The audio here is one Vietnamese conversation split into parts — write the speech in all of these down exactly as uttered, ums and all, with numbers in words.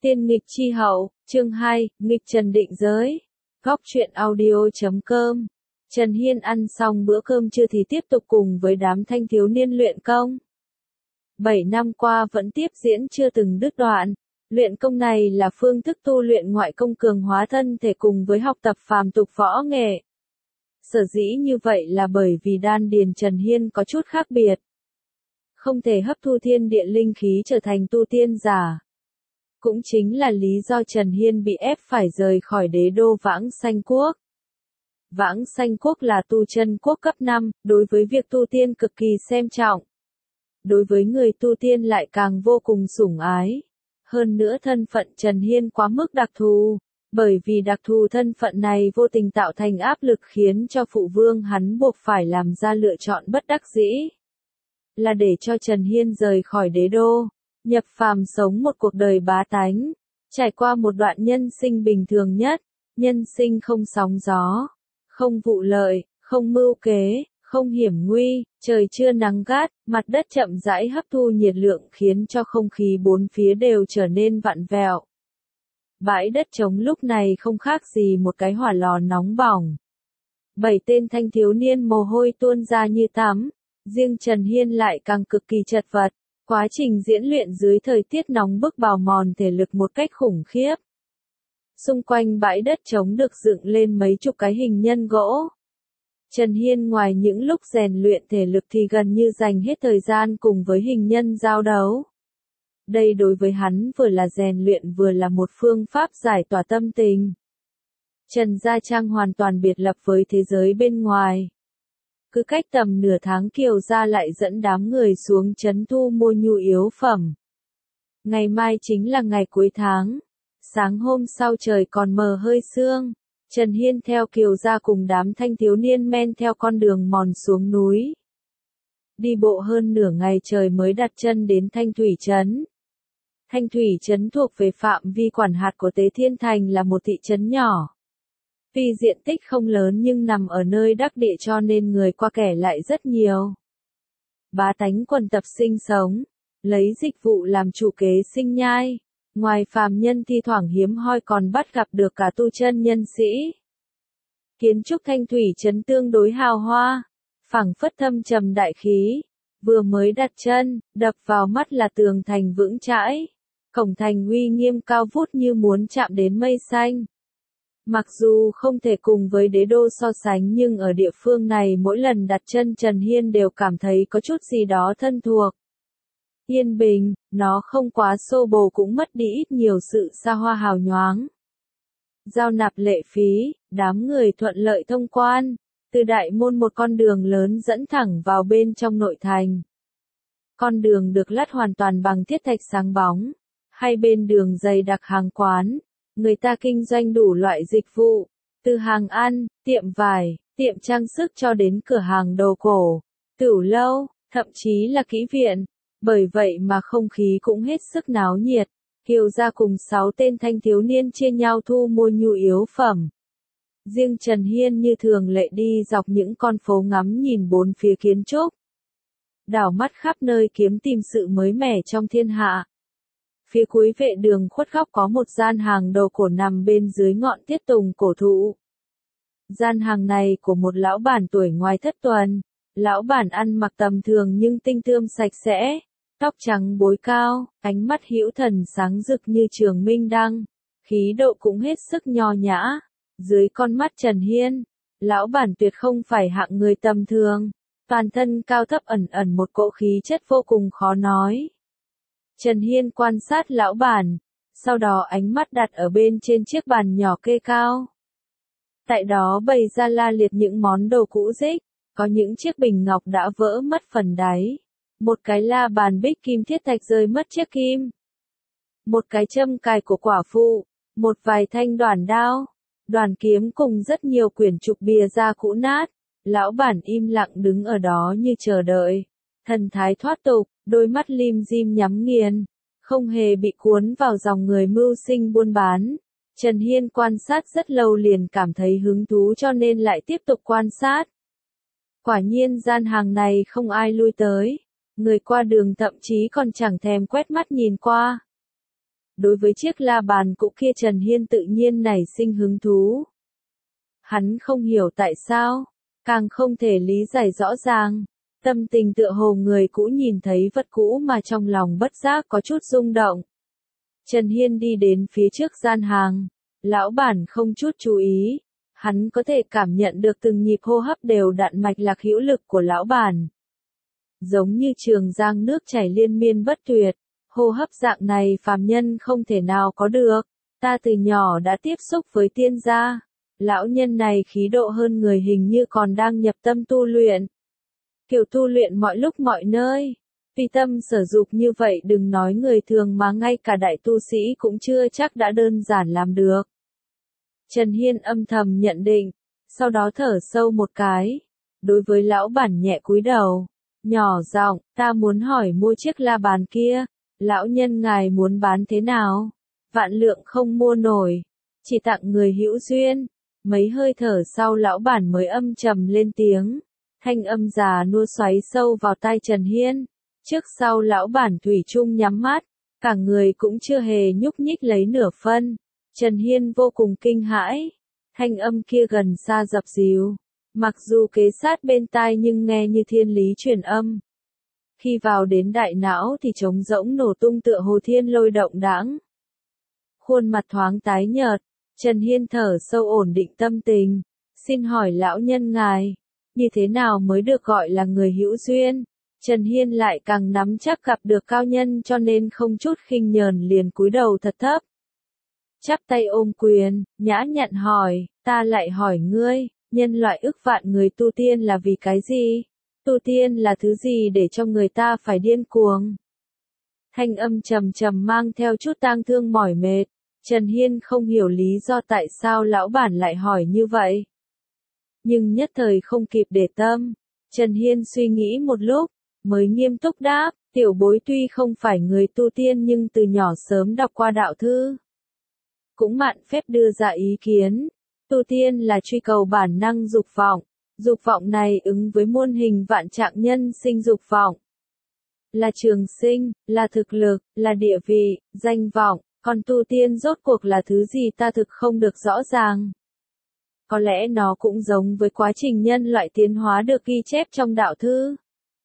Tiên nghịch chi hậu, chương hai, nghịch trần định giới. Góc truyện audio chấm com. Trần Hiên ăn xong bữa cơm trưa thì tiếp tục cùng với đám thanh thiếu niên luyện công. Bảy năm qua vẫn tiếp diễn chưa từng đứt đoạn. Luyện công này là phương thức tu luyện ngoại công cường hóa thân thể cùng với học tập phàm tục võ nghệ. Sở dĩ như vậy là bởi vì đan điền Trần Hiên có chút khác biệt. Không thể hấp thu thiên địa linh khí trở thành tu tiên giả. Cũng chính là lý do Trần Hiên bị ép phải rời khỏi đế đô Vãng Sanh Quốc. Vãng Sanh Quốc là tu chân quốc cấp năm, đối với việc tu tiên cực kỳ xem trọng. Đối với người tu tiên lại càng vô cùng sủng ái. Hơn nữa thân phận Trần Hiên quá mức đặc thù, bởi vì đặc thù thân phận này vô tình tạo thành áp lực khiến cho phụ vương hắn buộc phải làm ra lựa chọn bất đắc dĩ. Là để cho Trần Hiên rời khỏi đế đô, nhập phàm sống một cuộc đời bá tánh, trải qua một đoạn nhân sinh bình thường nhất, nhân sinh không sóng gió, không vụ lợi, không mưu kế, không hiểm nguy, trời chưa nắng gắt, mặt đất chậm rãi hấp thu nhiệt lượng khiến cho không khí bốn phía đều trở nên vặn vẹo. Bãi đất trống lúc này không khác gì một cái hỏa lò nóng bỏng. Bảy tên thanh thiếu niên mồ hôi tuôn ra như tắm, riêng Trần Hiên lại càng cực kỳ chật vật. Quá trình diễn luyện dưới thời tiết nóng bức bào mòn thể lực một cách khủng khiếp. Xung quanh bãi đất trống được dựng lên mấy chục cái hình nhân gỗ. Trần Hiên ngoài những lúc rèn luyện thể lực thì gần như dành hết thời gian cùng với hình nhân giao đấu. Đây đối với hắn vừa là rèn luyện vừa là một phương pháp giải tỏa tâm tình. Trần Gia Trang hoàn toàn biệt lập với thế giới bên ngoài. Cứ cách tầm nửa tháng Kiều Gia lại dẫn đám người xuống trấn thu mua nhu yếu phẩm. Ngày mai chính là ngày cuối tháng. Sáng hôm sau trời còn mờ hơi sương. Trần Hiên theo Kiều Gia cùng đám thanh thiếu niên men theo con đường mòn xuống núi. Đi bộ hơn nửa ngày trời mới đặt chân đến Thanh Thủy Trấn. Thanh Thủy Trấn thuộc về phạm vi quản hạt của Tế Thiên Thành là một thị trấn nhỏ. Vì diện tích không lớn nhưng nằm ở nơi đắc địa cho nên người qua kẻ lại rất nhiều. Bá tánh quần tập sinh sống, lấy dịch vụ làm chủ kế sinh nhai. Ngoài phàm nhân thi thoảng hiếm hoi còn bắt gặp được cả tu chân nhân sĩ. Kiến trúc Thanh Thủy Trấn tương đối hào hoa, phảng phất thâm trầm đại khí. Vừa mới đặt chân, đập vào mắt là tường thành vững chãi. Cổng thành uy nghiêm cao vút như muốn chạm đến mây xanh. Mặc dù không thể cùng với đế đô so sánh nhưng ở địa phương này mỗi lần đặt chân Trần Hiên đều cảm thấy có chút gì đó thân thuộc. Yên bình, nó không quá xô bồ cũng mất đi ít nhiều sự xa hoa hào nhoáng. Giao nạp lệ phí, đám người thuận lợi thông quan, từ đại môn một con đường lớn dẫn thẳng vào bên trong nội thành. Con đường được lát hoàn toàn bằng thiết thạch sáng bóng, hai bên đường dày đặc hàng quán. Người ta kinh doanh đủ loại dịch vụ, từ hàng ăn, tiệm vải, tiệm trang sức cho đến cửa hàng đồ cổ, tửu lâu, thậm chí là kỹ viện. Bởi vậy mà không khí cũng hết sức náo nhiệt. Kiều Gia cùng sáu tên thanh thiếu niên chia nhau thu mua nhu yếu phẩm. Riêng Trần Hiên như thường lệ đi dọc những con phố ngắm nhìn bốn phía kiến trúc. Đảo mắt khắp nơi kiếm tìm sự mới mẻ trong thiên hạ. Phía cuối vệ đường khuất góc có một gian hàng đồ cổ nằm bên dưới ngọn tiết tùng cổ thụ. Gian hàng này của một lão bản tuổi ngoài thất tuần. Lão bản ăn mặc tầm thường nhưng tinh tươm sạch sẽ, tóc trắng bối cao, ánh mắt hữu thần sáng rực như trường minh đăng, khí độ cũng hết sức nho nhã. Dưới con mắt Trần Hiên, lão bản tuyệt không phải hạng người tầm thường, toàn thân cao thấp ẩn ẩn một cỗ khí chất vô cùng khó nói. Trần Hiên quan sát lão bản, sau đó ánh mắt đặt ở bên trên chiếc bàn nhỏ kê cao. Tại đó bày ra la liệt những món đồ cũ rích, có những chiếc bình ngọc đã vỡ mất phần đáy, một cái la bàn bích kim thiết thạch rơi mất chiếc kim, một cái châm cài của quả phụ, một vài thanh đoản đao, đoàn kiếm cùng rất nhiều quyển trục bìa da cũ nát. Lão bản im lặng đứng ở đó như chờ đợi, thần thái thoát tục, đôi mắt lim dim nhắm nghiền, không hề bị cuốn vào dòng người mưu sinh buôn bán. Trần Hiên quan sát rất lâu liền cảm thấy hứng thú cho nên lại tiếp tục quan sát. Quả nhiên gian hàng này không ai lui tới, người qua đường thậm chí còn chẳng thèm quét mắt nhìn qua. Đối với chiếc la bàn cũ kia Trần Hiên tự nhiên nảy sinh hứng thú. Hắn không hiểu tại sao, càng không thể lý giải rõ ràng. Tâm tình tựa hồ người cũ nhìn thấy vật cũ mà trong lòng bất giác có chút rung động. Trần Hiên đi đến phía trước gian hàng. Lão bản không chút chú ý. Hắn có thể cảm nhận được từng nhịp hô hấp đều đặn mạch lạc hữu lực của lão bản. Giống như trường giang nước chảy liên miên bất tuyệt. Hô hấp dạng này phàm nhân không thể nào có được. Ta từ nhỏ đã tiếp xúc với tiên gia. Lão nhân này khí độ hơn người hình như còn đang nhập tâm tu luyện. Kiểu tu luyện mọi lúc mọi nơi. Vì tâm sở dục như vậy đừng nói người thường mà ngay cả đại tu sĩ cũng chưa chắc đã đơn giản làm được. Trần Hiên âm thầm nhận định, sau đó thở sâu một cái. Đối với lão bản nhẹ cúi đầu, nhỏ giọng, ta muốn hỏi mua chiếc la bàn kia, lão nhân ngài muốn bán thế nào? Vạn lượng không mua nổi, chỉ tặng người hữu duyên. Mấy hơi thở sau lão bản mới âm trầm lên tiếng, thanh âm già nua xoáy sâu vào tai Trần Hiên. Trước sau lão bản thủy chung nhắm mắt, cả người cũng chưa hề nhúc nhích lấy nửa phân. Trần Hiên vô cùng kinh hãi, thanh âm kia gần xa dập dìu, mặc dù kế sát bên tai nhưng nghe như thiên lý truyền âm. Khi vào đến đại não thì trống rỗng nổ tung tựa hồ thiên lôi động đãng. Khuôn mặt thoáng tái nhợt, Trần Hiên thở sâu ổn định tâm tình, xin hỏi lão nhân ngài, như thế nào mới được gọi là người hữu duyên? Trần Hiên lại càng nắm chắc gặp được cao nhân cho nên không chút khinh nhờn liền cúi đầu thật thấp. Chắp tay ôm quyền, nhã nhặn hỏi, ta lại hỏi ngươi, nhân loại ức vạn người tu tiên là vì cái gì? Tu tiên là thứ gì để cho người ta phải điên cuồng? Thanh âm trầm trầm mang theo chút tang thương mỏi mệt. Trần Hiên không hiểu lý do tại sao lão bản lại hỏi như vậy. Nhưng nhất thời không kịp để tâm. Trần Hiên suy nghĩ một lúc, mới nghiêm túc đáp, tiểu bối tuy không phải người tu tiên nhưng từ nhỏ sớm đọc qua đạo thư. Cũng mạn phép đưa ra ý kiến, tu tiên là truy cầu bản năng dục vọng, dục vọng này ứng với muôn hình vạn trạng nhân sinh dục vọng. Là trường sinh, là thực lực, là địa vị, danh vọng, còn tu tiên rốt cuộc là thứ gì ta thực không được rõ ràng. Có lẽ nó cũng giống với quá trình nhân loại tiến hóa được ghi chép trong đạo thư.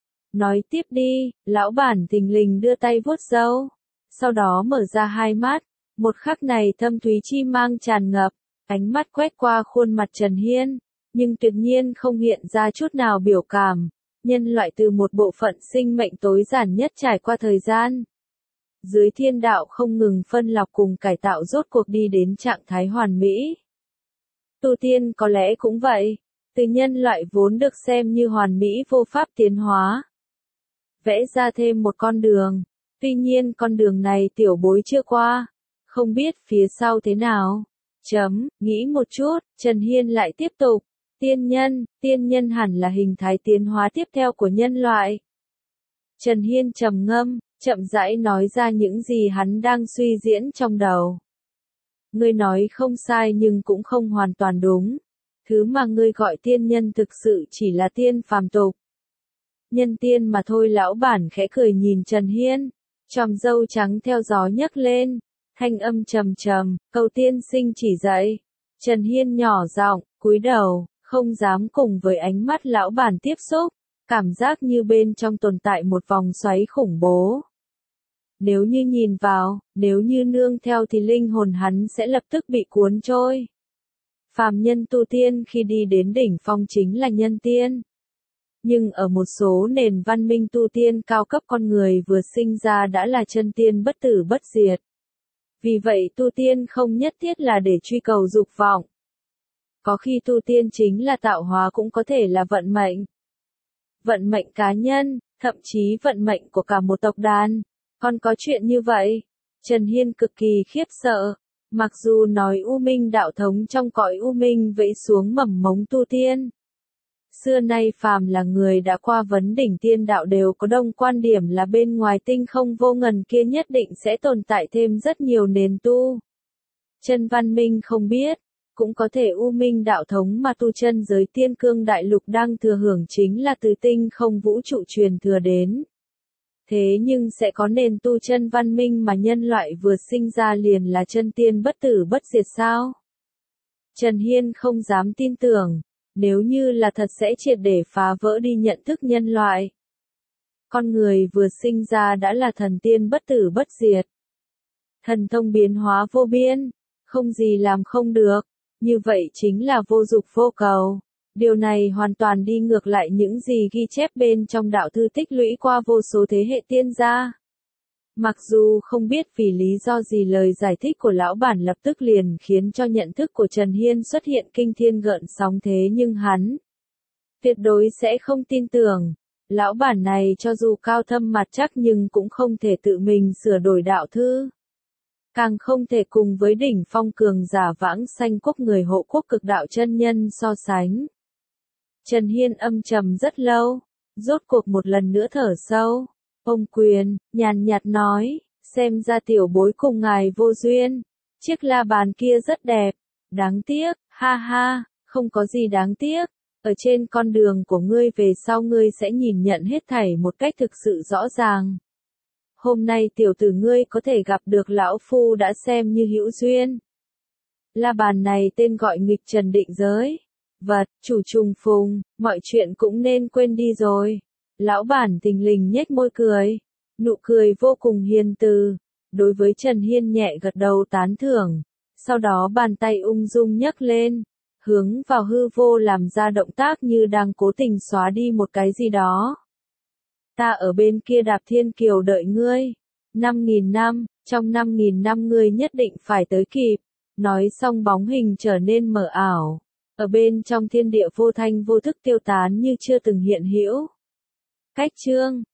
Nói tiếp đi, lão bản thình lình đưa tay vuốt râu, sau đó mở ra hai mắt, một khắc này thâm thúy chi mang tràn ngập, ánh mắt quét qua khuôn mặt Trần Hiên, nhưng tuyệt nhiên không hiện ra chút nào biểu cảm. Nhân loại từ một bộ phận sinh mệnh tối giản nhất trải qua thời gian. Dưới thiên đạo không ngừng phân lọc cùng cải tạo rốt cuộc đi đến trạng thái hoàn mỹ. Tu tiên có lẽ cũng vậy, từ nhân loại vốn được xem như hoàn mỹ vô pháp tiến hóa. Vẽ ra thêm một con đường, tuy nhiên con đường này tiểu bối chưa qua, không biết phía sau thế nào. Chấm, nghĩ một chút, Trần Hiên lại tiếp tục. Tiên nhân, tiên nhân hẳn là hình thái tiến hóa tiếp theo của nhân loại. Trần Hiên trầm ngâm, chậm rãi nói ra những gì hắn đang suy diễn trong đầu. Ngươi nói không sai nhưng cũng không hoàn toàn đúng. Thứ mà ngươi gọi tiên nhân thực sự chỉ là tiên phàm tục. Nhân tiên mà thôi. Lão bản khẽ cười nhìn Trần Hiên, chòm râu trắng theo gió nhấc lên, thanh âm trầm trầm, cầu tiên sinh chỉ dạy. Trần Hiên nhỏ giọng, cúi đầu, không dám cùng với ánh mắt lão bản tiếp xúc, cảm giác như bên trong tồn tại một vòng xoáy khủng bố. Nếu như nhìn vào, nếu như nương theo thì linh hồn hắn sẽ lập tức bị cuốn trôi. Phàm nhân tu tiên khi đi đến đỉnh phong chính là nhân tiên. Nhưng ở một số nền văn minh tu tiên cao cấp con người vừa sinh ra đã là chân tiên bất tử bất diệt. Vì vậy tu tiên không nhất thiết là để truy cầu dục vọng. Có khi tu tiên chính là tạo hóa cũng có thể là vận mệnh. Vận mệnh cá nhân, thậm chí vận mệnh của cả một tộc đàn. Còn có chuyện như vậy. Trần Hiên cực kỳ khiếp sợ. Mặc dù nói U Minh đạo thống trong cõi U Minh vẫy xuống mầm mống tu tiên. Xưa nay phàm là người đã qua vấn đỉnh tiên đạo đều có đồng quan điểm là bên ngoài tinh không vô ngần kia nhất định sẽ tồn tại thêm rất nhiều nền tu. Chân văn minh không biết, cũng có thể U Minh đạo thống mà tu chân giới tiên cương đại lục đang thừa hưởng chính là từ tinh không vũ trụ truyền thừa đến. Thế nhưng sẽ có nền tu chân văn minh mà nhân loại vừa sinh ra liền là chân tiên bất tử bất diệt sao? Trần Hiên không dám tin tưởng, nếu như là thật sẽ triệt để phá vỡ đi nhận thức nhân loại. Con người vừa sinh ra đã là thần tiên bất tử bất diệt. Thần thông biến hóa vô biên, không gì làm không được, như vậy chính là vô dục vô cầu. Điều này hoàn toàn đi ngược lại những gì ghi chép bên trong đạo thư tích lũy qua vô số thế hệ tiên gia. Mặc dù không biết vì lý do gì lời giải thích của lão bản lập tức liền khiến cho nhận thức của Trần Hiên xuất hiện kinh thiên gợn sóng, thế nhưng hắn tuyệt đối sẽ không tin tưởng. Lão bản này cho dù cao thâm mặt chắc nhưng cũng không thể tự mình sửa đổi đạo thư. Càng không thể cùng với đỉnh phong cường giả vãng sanh quốc người hộ quốc cực đạo chân nhân so sánh. Trần Hiên âm trầm rất lâu, rốt cuộc một lần nữa thở sâu. Ông quyền, nhàn nhạt nói, xem ra tiểu bối cùng ngài vô duyên. Chiếc la bàn kia rất đẹp, đáng tiếc, ha ha, không có gì đáng tiếc. Ở trên con đường của ngươi về sau ngươi sẽ nhìn nhận hết thảy một cách thực sự rõ ràng. Hôm nay tiểu tử ngươi có thể gặp được lão phu đã xem như hữu duyên. La bàn này tên gọi nghịch trần định giới. Vật, chủ trùng phùng, mọi chuyện cũng nên quên đi rồi. Lão bản thình lình nhếch môi cười. Nụ cười vô cùng hiền từ. Đối với Trần Hiên nhẹ gật đầu tán thưởng. Sau đó bàn tay ung dung nhấc lên. Hướng vào hư vô làm ra động tác như đang cố tình xóa đi một cái gì đó. Ta ở bên kia đạp thiên kiều đợi ngươi. Năm nghìn năm, trong năm nghìn năm ngươi nhất định phải tới kịp. Nói xong bóng hình trở nên mờ ảo. Ở bên trong thiên địa vô thanh vô thức tiêu tán như chưa từng hiện hữu. Cách chương